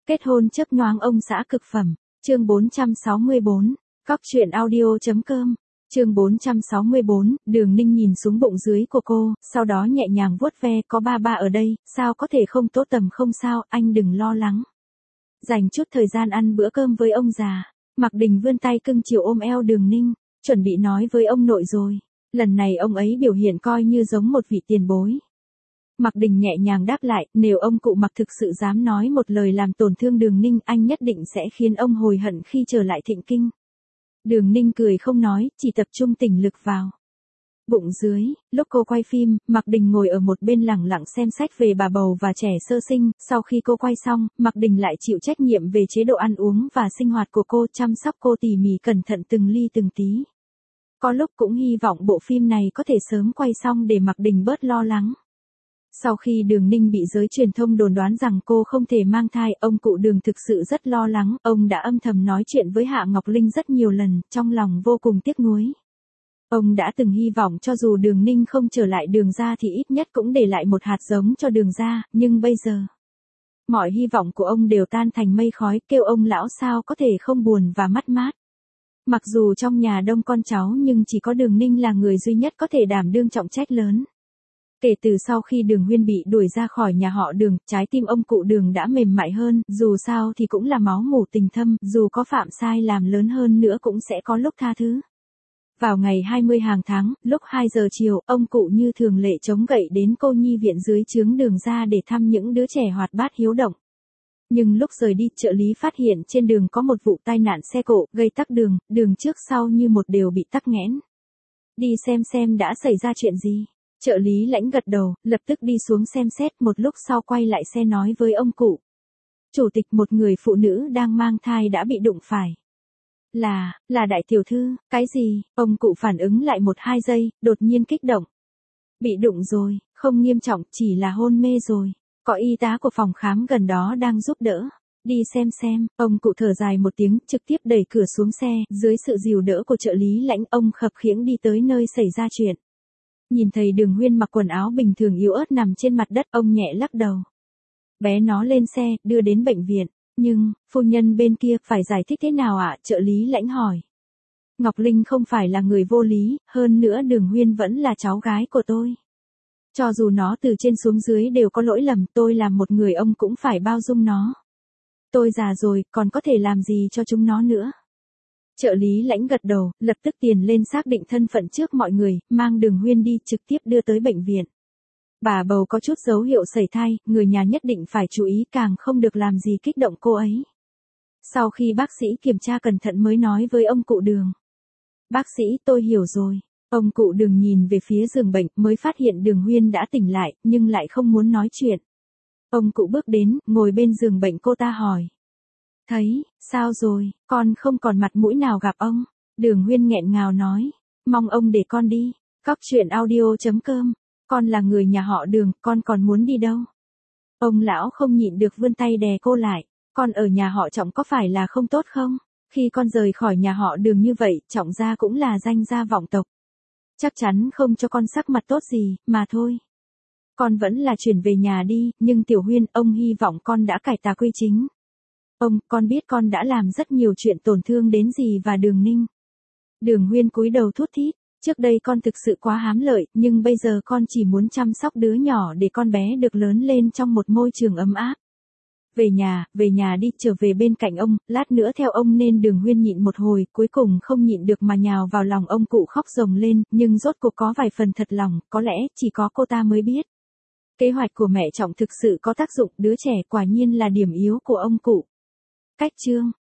Kết hôn chớp nhoáng ông xã cực phẩm. Chương 464. Cóc truyện audio.com. Chương 464, Đường Ninh nhìn xuống bụng dưới của cô, sau đó nhẹ nhàng vuốt ve, có ba ba ở đây, sao có thể không tốt tầm không sao, anh đừng lo lắng. Dành chút thời gian ăn bữa cơm với ông già. Mạc Đình vươn tay cưng chiều ôm eo Đường Ninh, chuẩn bị nói với ông nội rồi. Lần này ông ấy biểu hiện coi như giống một vị tiền bối. Mạc Đình nhẹ nhàng đáp lại, nếu ông cụ Mạc thực sự dám nói một lời làm tổn thương Đường Ninh, anh nhất định sẽ khiến ông hối hận khi trở lại Thịnh Kinh. Đường Ninh cười không nói, chỉ tập trung tỉnh lực vào bụng dưới. Lúc cô quay phim, Mạc Đình ngồi ở một bên lẳng lặng xem sách về bà bầu và trẻ sơ sinh. Sau khi cô quay xong, Mạc Đình lại chịu trách nhiệm về chế độ ăn uống và sinh hoạt của cô, chăm sóc cô tỉ mỉ cẩn thận từng ly từng tí. Có lúc cũng hy vọng bộ phim này có thể sớm quay xong để Mạc Đình bớt lo lắng. Sau khi Đường Ninh bị giới truyền thông đồn đoán rằng cô không thể mang thai, ông cụ Đường thực sự rất lo lắng, ông đã âm thầm nói chuyện với Hạ Ngọc Linh rất nhiều lần, trong lòng vô cùng tiếc nuối. Ông đã từng hy vọng cho dù Đường Ninh không trở lại Đường gia thì ít nhất cũng để lại một hạt giống cho Đường gia, nhưng bây giờ, mọi hy vọng của ông đều tan thành mây khói, kêu ông lão sao có thể không buồn và mất mát. Mặc dù trong nhà đông con cháu nhưng chỉ có Đường Ninh là người duy nhất có thể đảm đương trọng trách lớn. Kể từ sau khi Đường Huyên bị đuổi ra khỏi nhà họ Đường, trái tim ông cụ Đường đã mềm mại hơn, dù sao thì cũng là máu mủ tình thâm, dù có phạm sai làm lớn hơn nữa cũng sẽ có lúc tha thứ. Vào ngày 20 hàng tháng, lúc 2 giờ chiều, ông cụ như thường lệ chống gậy đến cô nhi viện dưới trướng Đường ra để thăm những đứa trẻ hoạt bát hiếu động. Nhưng lúc rời đi, trợ lý phát hiện trên đường có một vụ tai nạn xe cộ, gây tắc đường, đường trước sau như một đều bị tắc nghẽn. Đi xem đã xảy ra chuyện gì. Trợ lý Lãnh gật đầu, lập tức đi xuống xem xét, một lúc sau quay lại xe nói với ông cụ. Chủ tịch, một người phụ nữ đang mang thai đã bị đụng phải. Là đại tiểu thư, cái gì? Ông cụ phản ứng lại 1-2 giây, đột nhiên kích động. Bị đụng rồi, không nghiêm trọng, chỉ là hôn mê rồi. Có y tá của phòng khám gần đó đang giúp đỡ. Đi xem, ông cụ thở dài một tiếng, trực tiếp đẩy cửa xuống xe, dưới sự dìu đỡ của trợ lý Lãnh, ông khập khiễng đi tới nơi xảy ra chuyện. Nhìn thấy Đường Huyên mặc quần áo bình thường yếu ớt nằm trên mặt đất, ông nhẹ lắc đầu. Bé nó lên xe, đưa đến bệnh viện. Nhưng, phu nhân bên kia phải giải thích thế nào ạ? Trợ lý Lãnh hỏi. Ngọc Linh không phải là người vô lý, hơn nữa Đường Huyên vẫn là cháu gái của tôi. Cho dù nó từ trên xuống dưới đều có lỗi lầm, tôi làm một người ông cũng phải bao dung nó. Tôi già rồi, còn có thể làm gì cho chúng nó nữa? Trợ lý Lãnh gật đầu, lập tức tiền lên xác định thân phận trước mọi người, mang Đường Huyên đi trực tiếp đưa tới bệnh viện. Bà bầu có chút dấu hiệu sẩy thai, người nhà nhất định phải chú ý, càng không được làm gì kích động cô ấy. Sau khi bác sĩ kiểm tra cẩn thận mới nói với ông cụ Đường. Bác sĩ, tôi hiểu rồi. Ông cụ Đường nhìn về phía giường bệnh, mới phát hiện Đường Huyên đã tỉnh lại, nhưng lại không muốn nói chuyện. Ông cụ bước đến, ngồi bên giường bệnh, cô ta hỏi. Thấy, sao rồi, con không còn mặt mũi nào gặp ông. Đường Huyên nghẹn ngào nói, mong ông để con đi. Cóc truyện audio.com. Con là người nhà họ Đường, con còn muốn đi đâu? Ông lão không nhịn được vươn tay đè cô lại. Con ở nhà họ Trọng có phải là không tốt không? Khi con rời khỏi nhà họ Đường như vậy, Trọng gia cũng là danh gia vọng tộc. Chắc chắn không cho con sắc mặt tốt gì, mà thôi. Con vẫn là chuyển về nhà đi, nhưng Tiểu Huyên, ông hy vọng con đã cải tà quy chính. Ông, con biết con đã làm rất nhiều chuyện tổn thương đến dì và Đường Ninh. Đường Huyên cúi đầu thút thít. Trước đây con thực sự quá hám lợi, nhưng bây giờ con chỉ muốn chăm sóc đứa nhỏ để con bé được lớn lên trong một môi trường ấm áp. Về nhà đi, trở về bên cạnh ông, lát nữa theo ông. Nên Đường Huyên nhịn một hồi, cuối cùng không nhịn được mà nhào vào lòng ông cụ khóc ròng lên, nhưng rốt cuộc có vài phần thật lòng, có lẽ chỉ có cô ta mới biết. Kế hoạch của mẹ Trọng thực sự có tác dụng, đứa trẻ quả nhiên là điểm yếu của ông cụ. Cách chương